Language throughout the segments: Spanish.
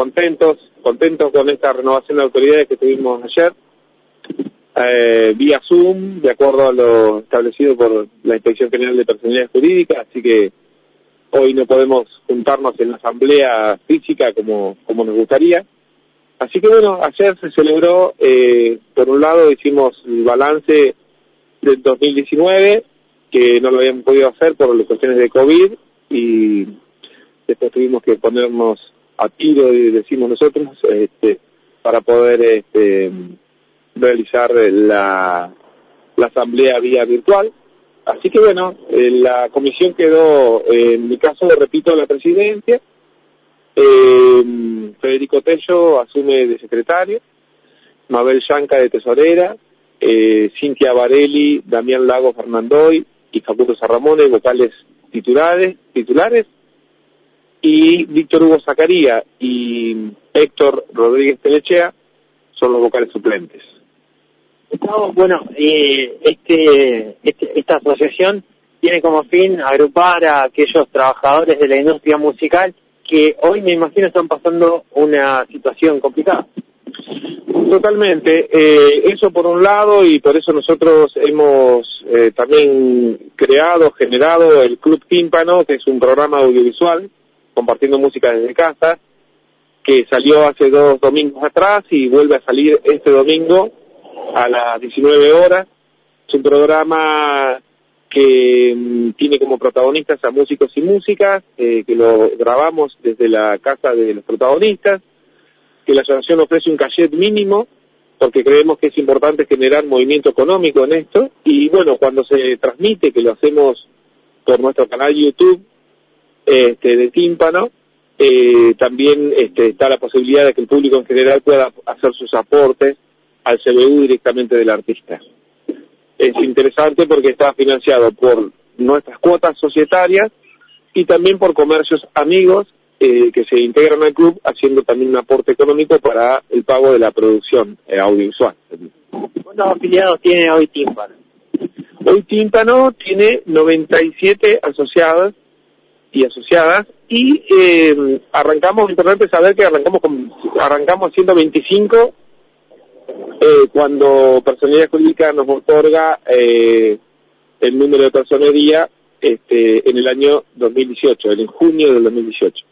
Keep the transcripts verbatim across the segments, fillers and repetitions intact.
contentos, contentos con esta renovación de autoridades que tuvimos ayer, eh, vía Zoom, de acuerdo a lo establecido por la Inspección General de Personalidad Jurídica, así que hoy no podemos juntarnos en la asamblea física como, como nos gustaría. Así que bueno, ayer se celebró, eh, por un lado hicimos el balance del dos mil diecinueve, que no lo habíamos podido hacer por las cuestiones de COVID, y después tuvimos que ponernos a tiro, decimos nosotros, este, para poder este, realizar la, la asamblea vía virtual. Así que bueno, eh, la comisión quedó, eh, en mi caso, repito, la presidencia, eh, Federico Tello asume de secretario, Mabel Yanca de tesorera, eh, Cintia Varelli, Damián Lago Fernandoy y Facundo Sarramone, vocales titulares, titulares, y Víctor Hugo Zacaría y Héctor Rodríguez Telechea son los vocales suplentes. Gustavo, bueno, eh, este, este, esta asociación tiene como fin agrupar a aquellos trabajadores de la industria musical que hoy me imagino están pasando una situación complicada. Totalmente, eh, eso por un lado, y por eso nosotros hemos eh, también creado, generado el Club Tímpano, que es un programa audiovisual, compartiendo música desde casa, que salió hace dos domingos atrás y vuelve a salir este domingo a las diecinueve horas. Es un programa que mm, tiene como protagonistas a músicos y músicas, eh, que lo grabamos desde la casa de los protagonistas, que la asociación ofrece un cachet mínimo, porque creemos que es importante generar movimiento económico en esto, y bueno, cuando se transmite, que lo hacemos por nuestro canal YouTube este, de Tímpano, eh, también este, está la posibilidad de que el público en general pueda hacer sus aportes al C B U directamente del artista. Es interesante porque está financiado por nuestras cuotas societarias y también por comercios amigos eh, que se integran al club, haciendo también un aporte económico para el pago de la producción eh, audiovisual. ¿Cuántos afiliados tiene hoy Tímpano? Hoy Tímpano tiene noventa y siete asociadas y asociadas, y eh, arrancamos, importante saber que arrancamos con, arrancamos ciento veinticinco eh, cuando Personalidad Jurídica nos otorga eh, el número de personería este, en el año dos mil dieciocho, en junio del dos mil dieciocho.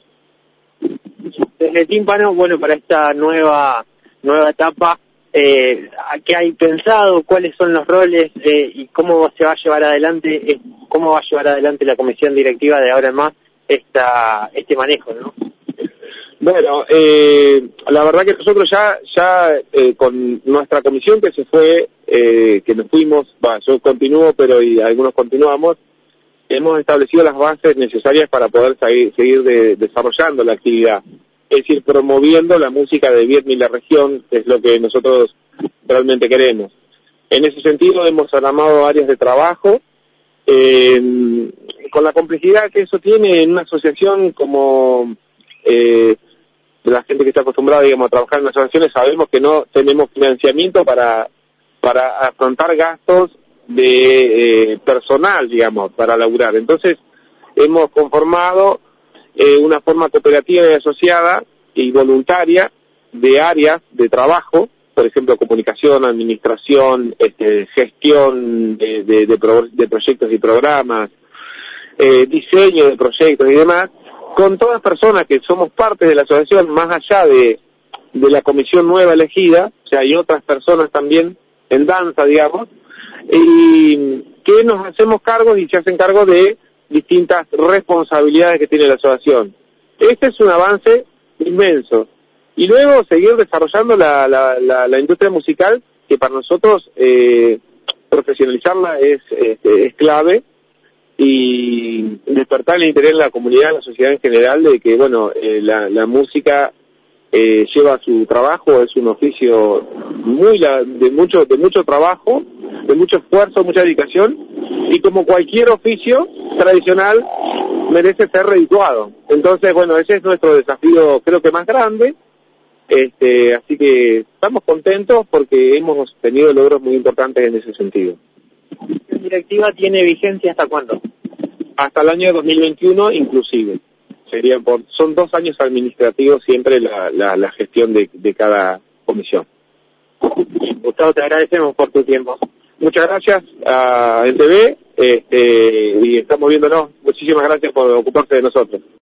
Desde Tímpano, bueno, para esta nueva nueva etapa, eh, ¿qué hay pensado? ¿Cuáles son los roles? Eh, ¿Y cómo se va a llevar adelante, eh, cómo va a llevar adelante la comisión directiva de ahora en más esta, este manejo, ¿no? Bueno, eh, la verdad que nosotros ya, ya eh, con nuestra comisión que se fue, eh, que nos fuimos, bah, yo continúo, pero y algunos continuamos, hemos establecido las bases necesarias para poder seguir, seguir de, desarrollando la actividad. Es decir, promoviendo la música de Viedma y la región, que es lo que nosotros realmente queremos. En ese sentido hemos armado áreas de trabajo, eh, con la complejidad que eso tiene en una asociación como eh, la gente que está acostumbrada, digamos, a trabajar en asociaciones, sabemos que no tenemos financiamiento para, para afrontar gastos de eh, personal, digamos, para laburar. Entonces, hemos conformado eh, una forma cooperativa y asociada y voluntaria de áreas de trabajo, por ejemplo, comunicación, administración, este, gestión de, de, de, pro, de proyectos y programas, eh, diseño de proyectos y demás, con todas personas que somos parte de la asociación, más allá de, de la comisión nueva elegida, o sea, hay otras personas también en danza, digamos, y que nos hacemos cargo y se hacen cargo de distintas responsabilidades que tiene la asociación. Este es un avance inmenso. Y luego seguir desarrollando la, la, la, la industria musical, que para nosotros eh, profesionalizarla es, es, es clave, y despertar el interés en la comunidad, en la sociedad en general, de que, bueno, eh, la, la música eh, lleva su trabajo, es un oficio muy la, de mucho de mucho trabajo, de mucho esfuerzo, mucha dedicación, y como cualquier oficio tradicional merece ser redituado. Entonces, bueno, ese es nuestro desafío, creo que más grande. Este, así que estamos contentos porque hemos tenido logros muy importantes en ese sentido. ¿La comisión directiva tiene vigencia hasta cuándo? Hasta el año dos mil veintiuno inclusive. serían por, son dos años administrativos siempre la, la, la gestión de, de cada comisión. Gustavo, te agradecemos por tu tiempo. Muchas gracias a N T V, este, y estamos viéndonos. Muchísimas gracias por ocuparse de nosotros.